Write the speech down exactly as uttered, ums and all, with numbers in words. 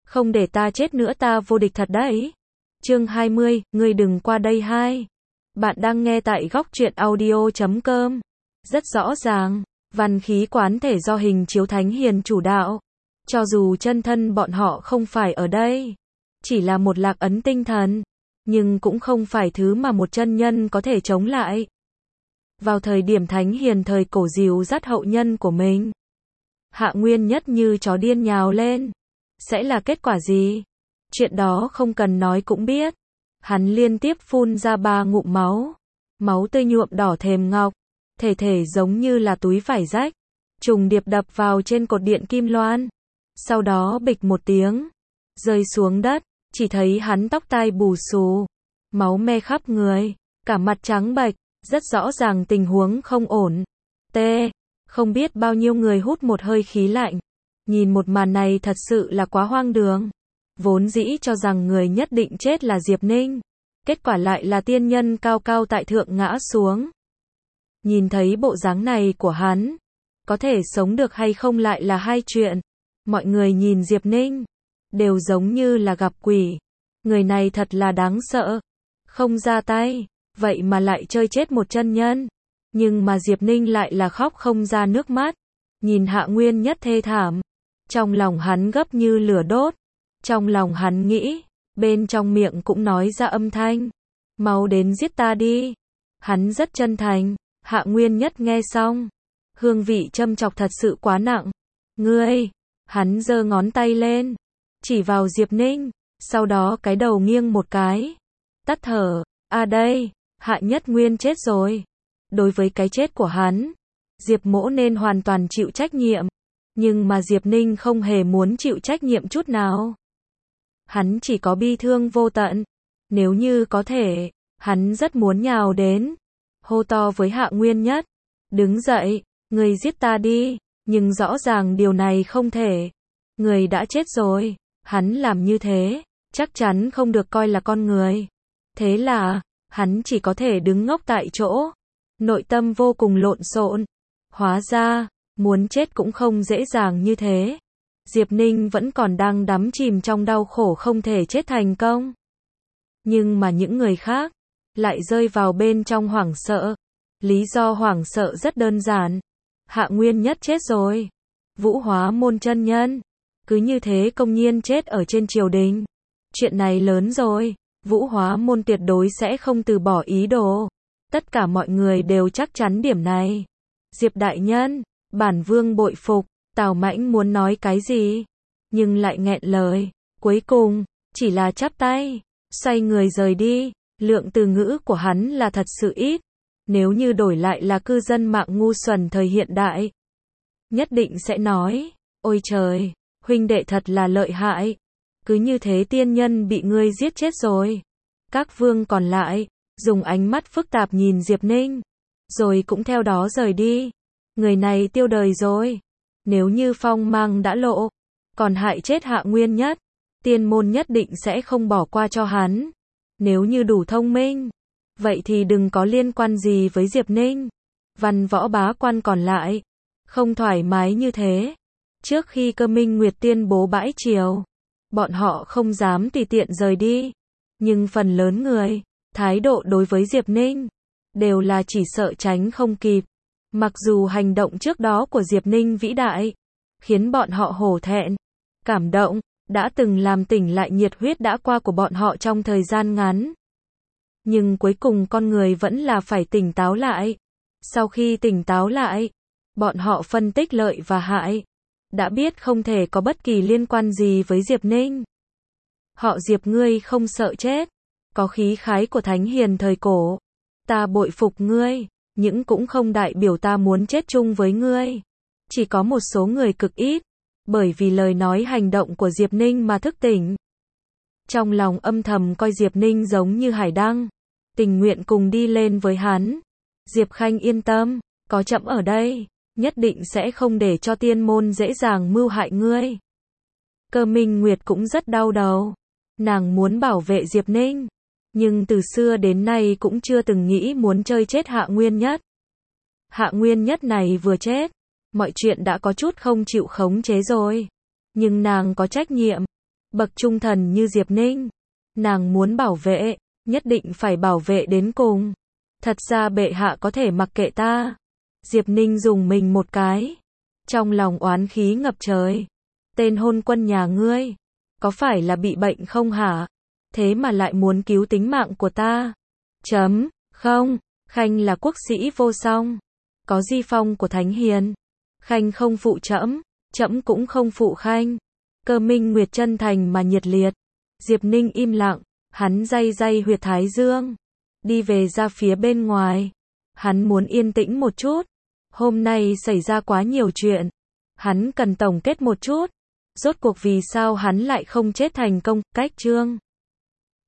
Không để ta chết nữa ta vô địch thật đấy. Chương hai mươi, ngươi đừng qua đây hai. Bạn đang nghe tại góc truyện audio chấm com. Rất rõ ràng, văn khí quán thể do hình chiếu thánh hiền chủ đạo. Cho dù chân thân bọn họ không phải ở đây, chỉ là một lạc ấn tinh thần, nhưng cũng không phải thứ mà một chân nhân có thể chống lại. Vào thời điểm thánh hiền thời cổ dìu dắt hậu nhân của mình, Hạ Nguyên Nhất như chó điên nhào lên. Sẽ là kết quả gì? Chuyện đó không cần nói cũng biết. Hắn liên tiếp phun ra ba ngụm máu. Máu tươi nhuộm đỏ thềm ngọc. Thể thể giống như là túi vải rách. Trùng điệp đập vào trên cột điện kim loan. Sau đó bịch một tiếng. Rơi xuống đất. Chỉ thấy hắn tóc tai bù xù. Máu me khắp người. Cả mặt trắng bệch. Rất rõ ràng tình huống không ổn. T. Không biết bao nhiêu người hút một hơi khí lạnh. Nhìn một màn này thật sự là quá hoang đường. Vốn dĩ cho rằng người nhất định chết là Diệp Ninh. Kết quả lại là tiên nhân cao cao tại thượng ngã xuống. Nhìn thấy bộ dáng này của hắn, có thể sống được hay không lại là hai chuyện. Mọi người nhìn Diệp Ninh, đều giống như là gặp quỷ. Người này thật là đáng sợ. Không ra tay, vậy mà lại chơi chết một chân nhân. Nhưng mà Diệp Ninh lại là khóc không ra nước mắt. Nhìn Hạ Nguyên Nhất thê thảm. Trong lòng hắn gấp như lửa đốt. Trong lòng hắn nghĩ, bên trong miệng cũng nói ra âm thanh. Mau đến giết ta đi. Hắn rất chân thành. Hạ Nguyên Nhất nghe xong. Hương vị châm chọc thật sự quá nặng. Ngươi, hắn giơ ngón tay lên. Chỉ vào Diệp Ninh. Sau đó cái đầu nghiêng một cái. Tắt thở. À đây, Hạ Nhất Nguyên chết rồi. Đối với cái chết của hắn, Diệp Mỗ nên hoàn toàn chịu trách nhiệm. Nhưng mà Diệp Ninh không hề muốn chịu trách nhiệm chút nào. Hắn chỉ có bi thương vô tận. Nếu như có thể, hắn rất muốn nhào đến. Hô to với Hạ Nguyên Nhất. Đứng dậy, người giết ta đi. Nhưng rõ ràng điều này không thể. Người đã chết rồi. Hắn làm như thế, chắc chắn không được coi là con người. Thế là, hắn chỉ có thể đứng ngốc tại chỗ. Nội tâm vô cùng lộn xộn. Hóa ra, muốn chết cũng không dễ dàng như thế. Diệp Ninh vẫn còn đang đắm chìm trong đau khổ không thể chết thành công. Nhưng mà những người khác, lại rơi vào bên trong hoảng sợ. Lý do hoảng sợ rất đơn giản. Hạ Nguyên Nhất chết rồi. Vũ Hóa Môn chân nhân. Cứ như thế công nhiên chết ở trên triều đình. Chuyện này lớn rồi. Vũ Hóa Môn tuyệt đối sẽ không từ bỏ ý đồ. Tất cả mọi người đều chắc chắn điểm này. Diệp đại nhân, bản vương bội phục. Tào Mãnh muốn nói cái gì, nhưng lại nghẹn lời. Cuối cùng, chỉ là chắp tay, xoay người rời đi. Lượng từ ngữ của hắn là thật sự ít. Nếu như đổi lại là cư dân mạng ngu xuẩn thời hiện đại, nhất định sẽ nói, ôi trời, huynh đệ thật là lợi hại. Cứ như thế tiên nhân bị ngươi giết chết rồi. Các vương còn lại, dùng ánh mắt phức tạp nhìn Diệp Ninh, rồi cũng theo đó rời đi. Người này tiêu đời rồi. Nếu như phong mang đã lộ, còn hại chết Hạ Nguyên Nhất, tiên môn nhất định sẽ không bỏ qua cho hắn. Nếu như đủ thông minh, vậy thì đừng có liên quan gì với Diệp Ninh. Văn võ bá quan còn lại, không thoải mái như thế. Trước khi Cơ Minh Nguyệt tuyên bố bãi triều, bọn họ không dám tùy tiện rời đi. Nhưng phần lớn người, thái độ đối với Diệp Ninh, đều là chỉ sợ tránh không kịp. Mặc dù hành động trước đó của Diệp Ninh vĩ đại, khiến bọn họ hổ thẹn, cảm động, đã từng làm tỉnh lại nhiệt huyết đã qua của bọn họ trong thời gian ngắn. Nhưng cuối cùng con người vẫn là phải tỉnh táo lại. Sau khi tỉnh táo lại, bọn họ phân tích lợi và hại, đã biết không thể có bất kỳ liên quan gì với Diệp Ninh. Họ Diệp ngươi không sợ chết, có khí khái của thánh hiền thời cổ. Ta bội phục ngươi. Nhưng cũng không đại biểu ta muốn chết chung với ngươi. Chỉ có một số người cực ít, bởi vì lời nói hành động của Diệp Ninh mà thức tỉnh. Trong lòng âm thầm coi Diệp Ninh giống như hải đăng, tình nguyện cùng đi lên với hắn. Diệp Khanh yên tâm, có trẫm ở đây, nhất định sẽ không để cho tiên môn dễ dàng mưu hại ngươi. Cơ Minh Nguyệt cũng rất đau đầu. Nàng muốn bảo vệ Diệp Ninh, nhưng từ xưa đến nay cũng chưa từng nghĩ muốn chơi chết Hạ Nguyên Nhất. Hạ Nguyên Nhất này vừa chết, mọi chuyện đã có chút không chịu khống chế rồi. Nhưng nàng có trách nhiệm. bậc trung thần như Diệp Ninh. Nàng muốn bảo vệ, nhất định phải bảo vệ đến cùng. Thật ra bệ hạ có thể mặc kệ ta. Diệp Ninh dùng mình một cái. Trong lòng oán khí ngập trời. Tên hôn quân nhà ngươi, có phải là bị bệnh không hả? Thế mà lại muốn cứu tính mạng của ta. Chấm, không, Khanh là quốc sĩ vô song. Có di phong của Thánh Hiền. Khanh không phụ trẫm, trẫm cũng không phụ Khanh. Cơ Minh Nguyệt chân thành mà nhiệt liệt. Diệp Ninh im lặng, hắn day day huyệt thái dương. Đi về ra phía bên ngoài. Hắn muốn yên tĩnh một chút. Hôm nay xảy ra quá nhiều chuyện. Hắn cần tổng kết một chút. Rốt cuộc vì sao hắn lại không chết thành công, cách chương.